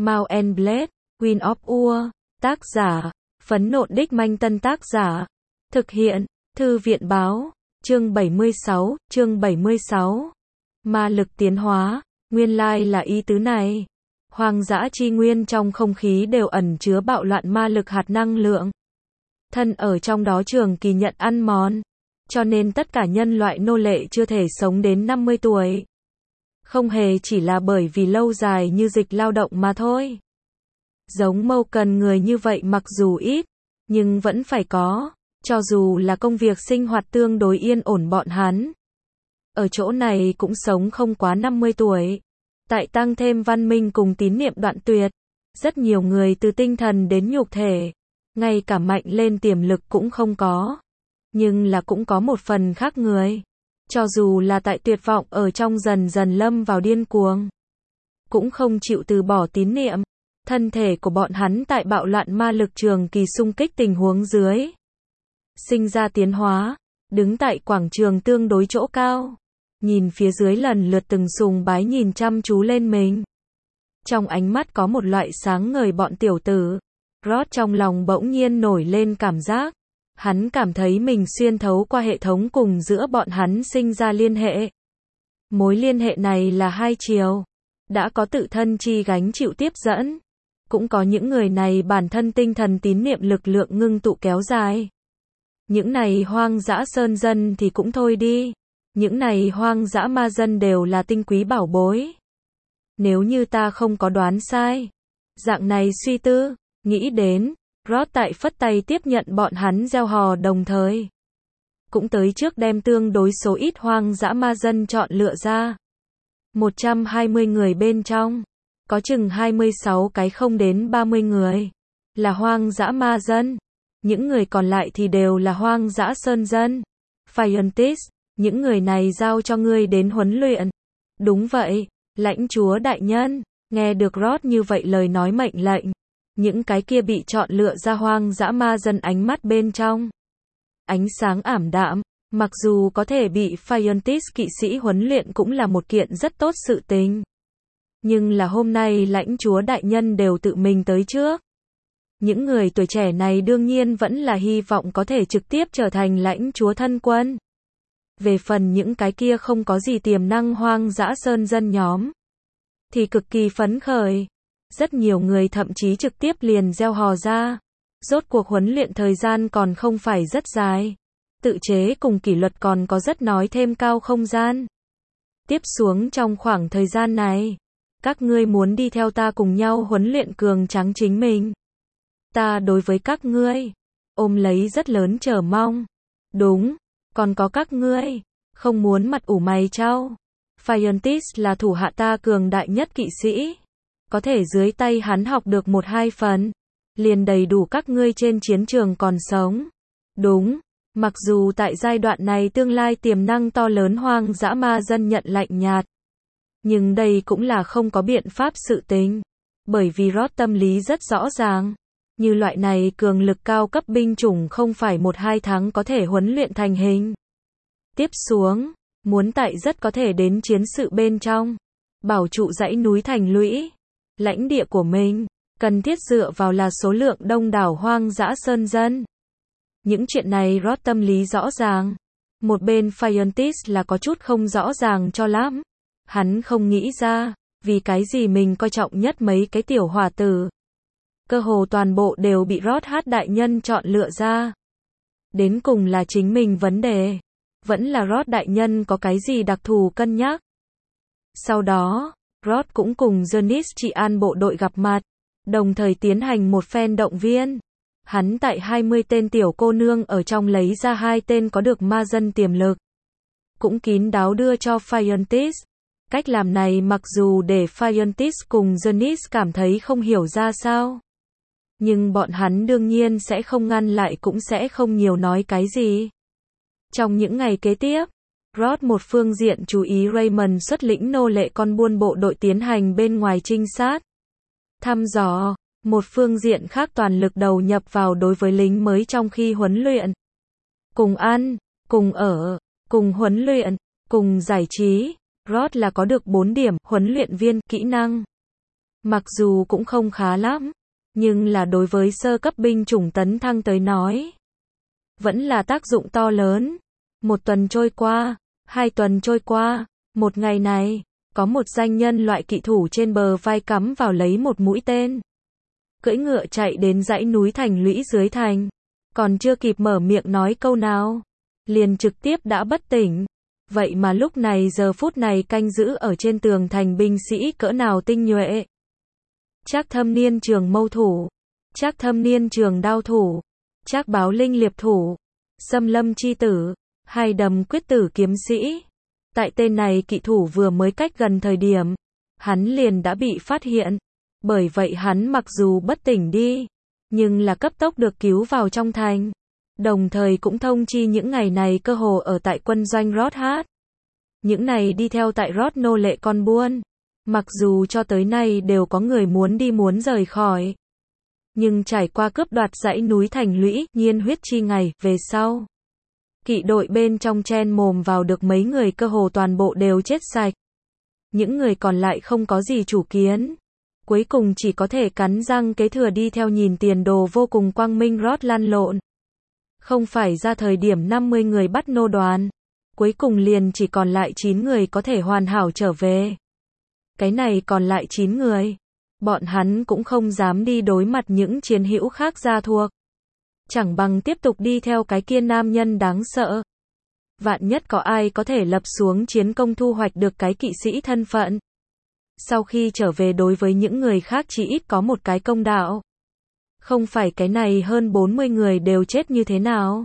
Mount and Blade, Queen of War, tác giả, Phấn Nộn Đích Manh Tân tác giả, thực hiện, Thư viện báo, chương 76, ma lực tiến hóa, nguyên lai là ý tứ này. Hoang dã chi nguyên trong không khí đều ẩn chứa bạo loạn ma lực hạt năng lượng. Thân ở trong đó trường kỳ nhận ăn mòn, cho nên tất cả nhân loại nô lệ chưa thể sống đến 50 tuổi. Không hề chỉ là bởi vì lâu dài như dịch lao động mà thôi. Giống mâu cần người như vậy mặc dù ít, nhưng vẫn phải có, cho dù là công việc sinh hoạt tương đối yên ổn bọn hắn. Ở chỗ này cũng sống không quá 50 tuổi. Tại tăng thêm văn minh cùng tín niệm đoạn tuyệt, rất nhiều người từ tinh thần đến nhục thể, ngay cả mạnh lên tiềm lực cũng không có. Nhưng là cũng có một phần khác người. Cho dù là tại tuyệt vọng ở trong dần dần lâm vào điên cuồng, cũng không chịu từ bỏ tín niệm. Thân thể của bọn hắn tại bạo loạn ma lực trường kỳ xung kích tình huống dưới, sinh ra tiến hóa, đứng tại quảng trường tương đối chỗ cao, nhìn phía dưới lần lượt từng sùng bái nhìn chăm chú lên mình. Trong ánh mắt có một loại sáng ngời bọn tiểu tử. Rod trong lòng bỗng nhiên nổi lên cảm giác. Hắn cảm thấy mình xuyên thấu qua hệ thống cùng giữa bọn hắn sinh ra liên hệ. Mối liên hệ này là hai chiều. Đã có tự thân chi gánh chịu tiếp dẫn. Cũng có những người này bản thân tinh thần tín niệm lực lượng ngưng tụ kéo dài. Những này hoang dã sơn dân thì cũng thôi đi. Những này hoang dã ma dân đều là tinh quý bảo bối. Nếu như ta không có đoán sai. Dạng này suy tư, nghĩ đến, Rod tại phất tay tiếp nhận bọn hắn gieo hò đồng thời. Cũng tới trước đem tương đối số ít hoang dã ma dân chọn lựa ra. 120 người bên trong, có chừng 26 cái không đến 30 người, là hoang dã ma dân. Những người còn lại thì đều là hoang dã sơn dân. Scientist, những người này giao cho ngươi đến huấn luyện. Đúng vậy, lãnh chúa đại nhân. Nghe được Rod như vậy lời nói mệnh lệnh. Những cái kia bị chọn lựa ra hoang dã ma dân ánh mắt bên trong. Ánh sáng ảm đạm, mặc dù có thể bị Scientist kỵ sĩ huấn luyện cũng là một kiện rất tốt sự tình. Nhưng là hôm nay lãnh chúa đại nhân đều tự mình tới trước. Những người tuổi trẻ này đương nhiên vẫn là hy vọng có thể trực tiếp trở thành lãnh chúa thân quân. Về phần những cái kia không có gì tiềm năng hoang dã sơn dân nhóm, thì cực kỳ phấn khởi. Rất nhiều người thậm chí trực tiếp liền gieo hò ra. Rốt cuộc huấn luyện thời gian còn không phải rất dài. Tự chế cùng kỷ luật còn có rất nói thêm cao không gian. Tiếp xuống trong khoảng thời gian này, các ngươi muốn đi theo ta cùng nhau huấn luyện cường tráng chính mình. Ta đối với các ngươi, ôm lấy rất lớn chờ mong. Đúng, còn có các ngươi, không muốn mặt ủ mày trao. Scientist là thủ hạ ta cường đại nhất kỵ sĩ. Có thể dưới tay hắn học được 1-2 phần, liền đầy đủ các ngươi trên chiến trường còn sống. Đúng, mặc dù tại giai đoạn này tương lai tiềm năng to lớn hoang dã ma dân nhận lạnh nhạt. Nhưng đây cũng là không có biện pháp sự tình. Bởi vì Rod tâm lý rất rõ ràng. Như loại này cường lực cao cấp binh chủng không phải 1-2 tháng có thể huấn luyện thành hình. Tiếp xuống, muốn tại rất có thể đến chiến sự bên trong, bảo trụ dãy núi thành lũy. Lãnh địa của mình, cần thiết dựa vào là số lượng đông đảo hoang dã sơn dân. Những chuyện này Rod tâm lý rõ ràng. Một bên Scientist là có chút không rõ ràng cho lắm. Hắn không nghĩ ra, vì cái gì mình coi trọng nhất mấy cái tiểu hỏa tử. Cơ hồ toàn bộ đều bị Rod đại nhân chọn lựa ra. Đến cùng là chính mình vấn đề. Vẫn là Rod đại nhân có cái gì đặc thù cân nhắc. Sau đó, Rod cũng cùng Janice trị an bộ đội gặp mặt, đồng thời tiến hành một phen động viên. Hắn tại 20 tên tiểu cô nương ở trong lấy ra 2 tên có được ma dân tiềm lực. Cũng kín đáo đưa cho Scientist. Cách làm này mặc dù để Scientist cùng Janice cảm thấy không hiểu ra sao. Nhưng bọn hắn đương nhiên sẽ không ngăn lại cũng sẽ không nhiều nói cái gì. Trong những ngày kế tiếp, Rod một phương diện chú ý Raymond xuất lĩnh nô lệ con buôn bộ đội tiến hành bên ngoài trinh sát, thăm dò, một phương diện khác toàn lực đầu nhập vào đối với lính mới trong khi huấn luyện. Cùng ăn, cùng ở, cùng huấn luyện, cùng giải trí, Rod là có được 4 điểm huấn luyện viên kỹ năng. Mặc dù cũng không khá lắm, nhưng là đối với sơ cấp binh chủng tấn thăng tới nói, vẫn là tác dụng to lớn. Một tuần trôi qua, 2 tuần trôi qua, một ngày này, có một danh nhân loại kỵ thủ trên bờ vai cắm vào lấy một mũi tên. Cưỡi ngựa chạy đến dãy núi thành lũy dưới thành, còn chưa kịp mở miệng nói câu nào, liền trực tiếp đã bất tỉnh. Vậy mà lúc này giờ phút này canh giữ ở trên tường thành binh sĩ cỡ nào tinh nhuệ. Trác Thâm Niên trường mâu thủ, Trác Thâm Niên trường đao thủ, Trác Báo Linh liệp thủ, Xâm Lâm chi tử, Hai Đầm quyết tử kiếm sĩ. Tại tên này kỵ thủ vừa mới cách gần thời điểm, hắn liền đã bị phát hiện. Bởi vậy hắn mặc dù bất tỉnh đi, nhưng là cấp tốc được cứu vào trong thành. Đồng thời cũng thông chi những ngày này cơ hồ ở tại quân doanh Rothat. Những này đi theo tại Rot nô lệ con buôn. Mặc dù cho tới nay đều có người muốn đi muốn rời khỏi. Nhưng trải qua cướp đoạt dãy núi thành lũy, nhiên huyết chi ngày, về sau. Kỵ đội bên trong chen mồm vào được mấy người cơ hồ toàn bộ đều chết sạch. Những người còn lại không có gì chủ kiến. Cuối cùng chỉ có thể cắn răng kế thừa đi theo nhìn tiền đồ vô cùng quang minh Rot lăn lộn. Không phải ra thời điểm 50 người bắt nô đoàn. Cuối cùng liền chỉ còn lại 9 người có thể hoàn hảo trở về. Cái này còn lại 9 người. Bọn hắn cũng không dám đi đối mặt những chiến hữu khác gia thuộc. Chẳng bằng tiếp tục đi theo cái kia nam nhân đáng sợ. Vạn nhất có ai có thể lập xuống chiến công thu hoạch được cái kỵ sĩ thân phận. Sau khi trở về đối với những người khác chỉ ít có một cái công đạo. Không phải cái này hơn 40 người đều chết như thế nào.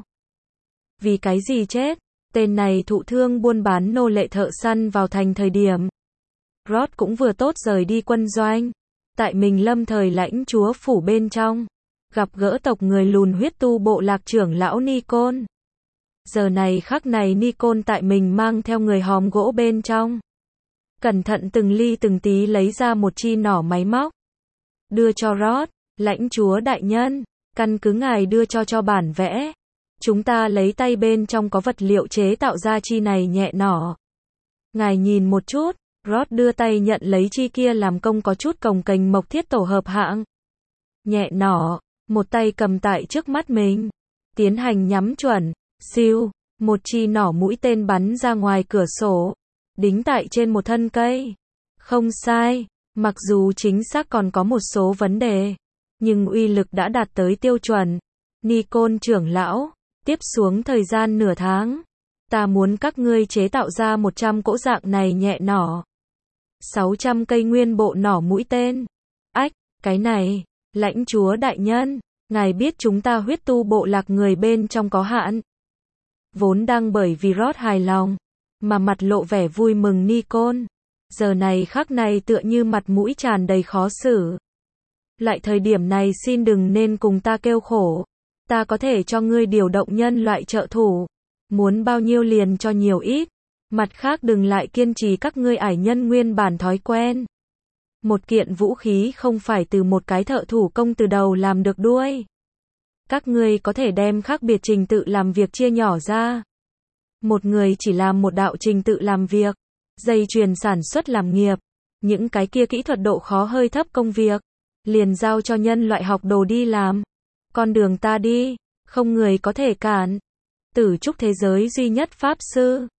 Vì cái gì chết? Tên này thụ thương buôn bán nô lệ thợ săn vào thành thời điểm. Rot cũng vừa tốt rời đi quân doanh. Tại mình lâm thời lãnh chúa phủ bên trong. Gặp gỡ tộc người lùn huyết tu bộ lạc trưởng lão Nikon. Giờ này khắc này Nikon tại mình mang theo người hòm gỗ bên trong. Cẩn thận từng ly từng tí lấy ra một chi nỏ máy móc. Đưa cho Rot, lãnh chúa đại nhân, căn cứ ngài đưa cho bản vẽ. Chúng ta lấy tay bên trong có vật liệu chế tạo ra chi này nhẹ nỏ. Ngài nhìn một chút, Rot đưa tay nhận lấy chi kia làm công có chút cồng kềnh mộc thiết tổ hợp hạng. Nhẹ nỏ, một tay cầm tại trước mắt mình. Tiến hành nhắm chuẩn, siêu, một chi nỏ mũi tên bắn ra ngoài cửa sổ. Đính tại trên một thân cây. Không sai, mặc dù chính xác còn có một số vấn đề, nhưng uy lực đã đạt tới tiêu chuẩn. Nikon trưởng lão, tiếp xuống thời gian nửa tháng, ta muốn các ngươi chế tạo ra 100 cỗ dạng này nhẹ nỏ. 600 cây nguyên bộ nỏ mũi tên. Ách, cái này, lãnh chúa đại nhân, ngài biết chúng ta huyết tu bộ lạc người bên trong có hạn. Vốn đang bởi vì Rot hài lòng, mà mặt lộ vẻ vui mừng Nikon. Giờ này khắc này tựa như mặt mũi tràn đầy khó xử. Lại thời điểm này xin đừng nên cùng ta kêu khổ. Ta có thể cho ngươi điều động nhân loại trợ thủ. Muốn bao nhiêu liền cho nhiều ít. Mặt khác đừng lại kiên trì các ngươi ải nhân nguyên bản thói quen. Một kiện vũ khí không phải từ một cái thợ thủ công từ đầu làm được đuôi. Các ngươi có thể đem khác biệt trình tự làm việc chia nhỏ ra. Một người chỉ làm một đạo trình tự làm việc. Dây chuyền sản xuất làm nghiệp. Những cái kia kỹ thuật độ khó hơi thấp công việc. Liền giao cho nhân loại học đồ đi làm. Con đường ta đi, không người có thể cản. Tử trúc thế giới duy nhất pháp sư.